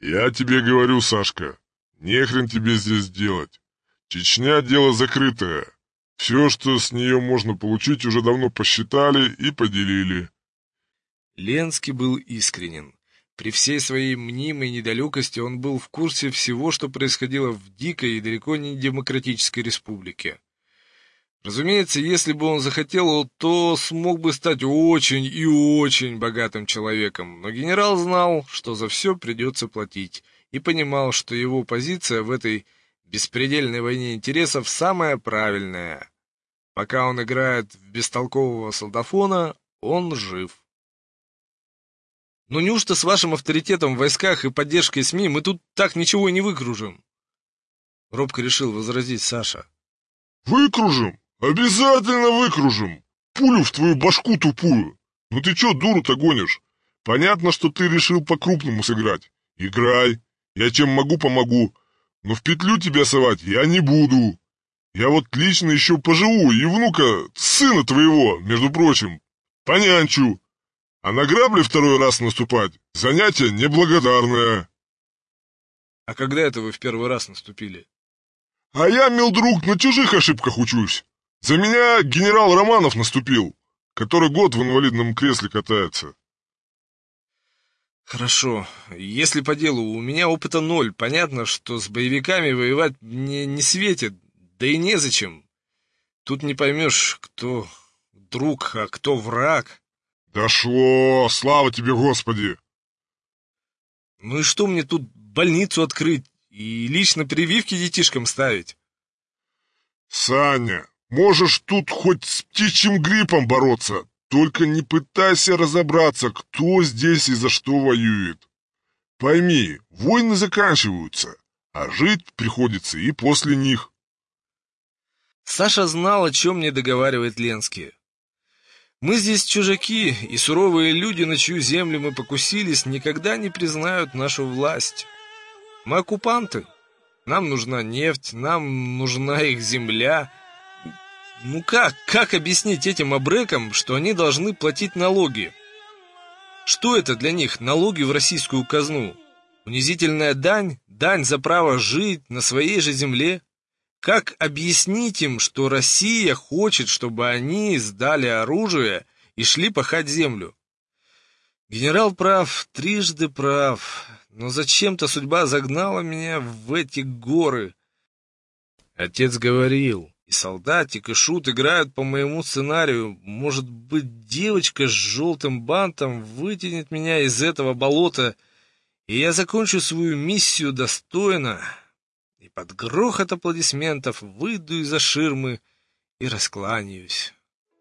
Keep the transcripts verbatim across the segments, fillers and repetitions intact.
Я тебе говорю, Сашка, нехрен тебе здесь делать. Чечня — дело закрытое. Все, что с нее можно получить, уже давно посчитали и поделили. Ленский был искренен. При всей своей мнимой недалекости он был в курсе всего, что происходило в дикой и далеко не демократической республике. Разумеется, если бы он захотел, то смог бы стать очень и очень богатым человеком, но генерал знал, что за все придется платить, и понимал, что его позиция в этой беспредельной войне интересов самая правильная. Пока он играет в бестолкового солдафона, он жив. «Ну неужто с вашим авторитетом в войсках и поддержкой СМИ мы тут так ничего и не выкружим?» Робко решил возразить Саша. «Выкружим? Обязательно выкружим! Пулю в твою башку тупую! Ну ты чё дуру-то гонишь? Понятно, что ты решил по-крупному сыграть. Играй, я чем могу, помогу. Но в петлю тебя совать я не буду. Я вот лично еще поживу и внука, сына твоего, между прочим, понянчу. А на грабли второй раз наступать — занятие неблагодарное». «А когда это вы в первый раз наступили?» «А я, мил друг, на чужих ошибках учусь. За меня генерал Романов наступил, который год в инвалидном кресле катается». «Хорошо. Если по делу, у меня опыта ноль. Понятно, что с боевиками воевать мне не светит, да и незачем. Тут не поймешь, кто друг, а кто враг». «Дошло! Слава тебе, Господи!» «Ну и что мне тут больницу открыть и лично прививки детишкам ставить?» «Саня, можешь тут хоть с птичьим гриппом бороться, только не пытайся разобраться, кто здесь и за что воюет. Пойми, войны заканчиваются, а жить приходится и после них». Саша знал, о чем не договаривает Ленский. Мы здесь чужаки, и суровые люди, на чью землю мы покусились, никогда не признают нашу власть. Мы оккупанты. Нам нужна нефть, нам нужна их земля. Ну как, как объяснить этим абрекам, что они должны платить налоги? Что это для них, налоги в российскую казну? Унизительная дань, дань за право жить на своей же земле? Как объяснить им, что Россия хочет, чтобы они сдали оружие и шли пахать землю? Генерал прав, трижды прав, но зачем-то судьба загнала меня в эти горы. Отец говорил, и солдатик, и шут играют по моему сценарию. Может быть, девочка с желтым бантом вытянет меня из этого болота, и я закончу свою миссию достойно. И под грохот аплодисментов выйду из-за ширмы и раскланяюсь.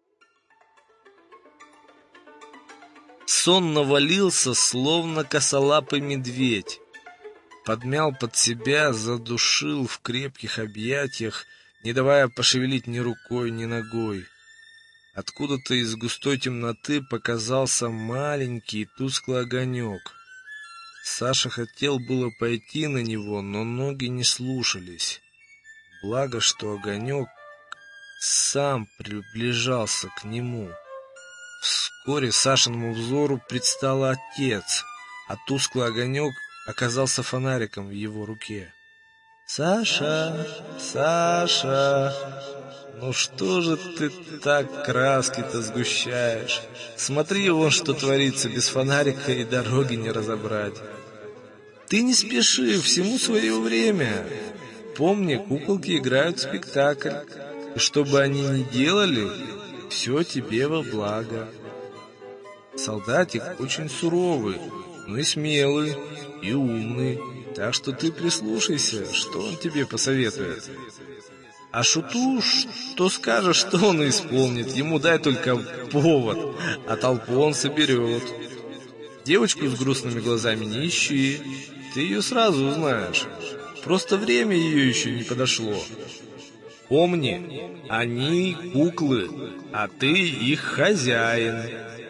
Сон навалился, словно косолапый медведь. Подмял под себя, задушил в крепких объятиях, не давая пошевелить ни рукой, ни ногой. Откуда-то из густой темноты показался маленький тусклый огонек. Саша хотел было пойти на него, но ноги не слушались. Благо, что огонек сам приближался к нему. Вскоре Сашиному взору предстал отец, а тусклый огонек оказался фонариком в его руке. «Саша, Саша, ну что же ты так краски-то сгущаешь? Смотри, вон что творится, без фонарика и дороги не разобрать. Ты не спеши, всему свое время. Помни, куколки играют в спектакль, и что бы они ни делали, все тебе во благо. Солдатик очень суровый, но и смелый, и умный, так что ты прислушайся, что он тебе посоветует. А шуту, что скажешь, что он и исполнит, ему дай только повод, а толпу он соберет. Девочку с грустными глазами не ищи, ты ее сразу узнаешь, просто время ее еще не подошло. Помни, они куклы, а ты их хозяин».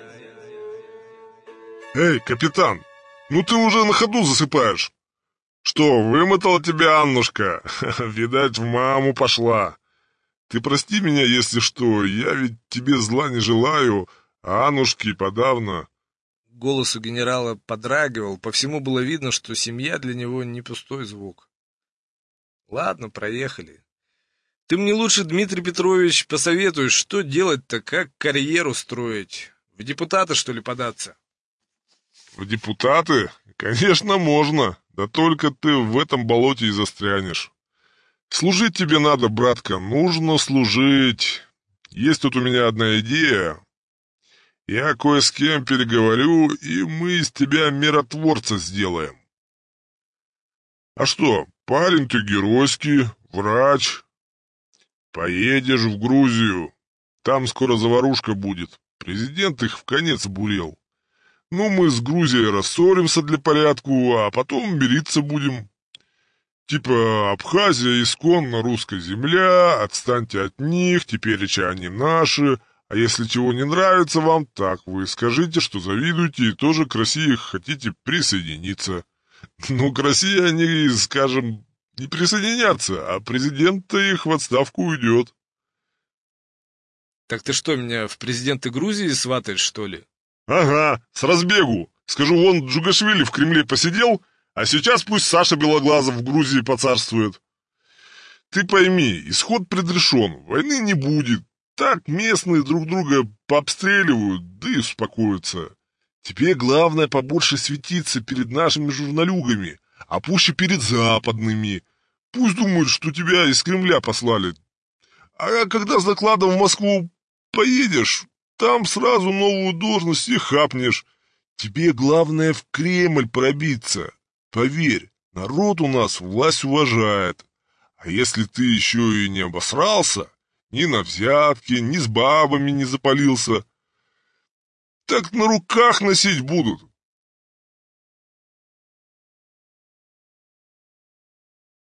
«Эй, капитан, ну ты уже на ходу засыпаешь. Что, вымотала тебя Аннушка? Видать, в маму пошла. Ты прости меня, если что, я ведь тебе зла не желаю, а Аннушке подавно». Голос у генерала подрагивал, по всему было видно, что семья для него не пустой звук. Ладно, проехали. Ты мне лучше, Дмитрий Петрович, посоветуешь, что делать-то, как карьеру строить? В депутаты, что ли, податься? В депутаты? Конечно, можно. Да только ты в этом болоте и застрянешь. Служить тебе надо, братка, нужно служить. Есть тут у меня одна идея. Я кое с кем переговорю, и мы из тебя миротворца сделаем. А что, парень ты геройский, врач. Поедешь в Грузию. Там скоро заварушка будет. Президент их в конец бурел. Ну, мы с Грузией рассоримся для порядку, а потом мириться будем. Типа Абхазия исконно русская земля, отстаньте от них, теперь они наши. А если чего не нравится вам, так вы скажите, что завидуете и тоже к России хотите присоединиться. Ну, к России они, скажем, не присоединятся, а президент-то их в отставку уйдет. Так ты что, меня в президенты Грузии сватаешь, что ли? Ага, с разбегу. Скажу, вон Джугашвили в Кремле посидел, а сейчас пусть Саша Белоглазов в Грузии поцарствует. Ты пойми, исход предрешен, войны не будет. Так местные друг друга пообстреливают, да и успокоятся. Тебе главное побольше светиться перед нашими журналюгами, а пуще перед западными. Пусть думают, что тебя из Кремля послали. А когда с докладом в Москву поедешь, там сразу новую должность и хапнешь. Тебе главное в Кремль пробиться. Поверь, народ у нас власть уважает. А если ты еще и не обосрался, ни на взятки, ни с бабами не запалился, так на руках носить будут.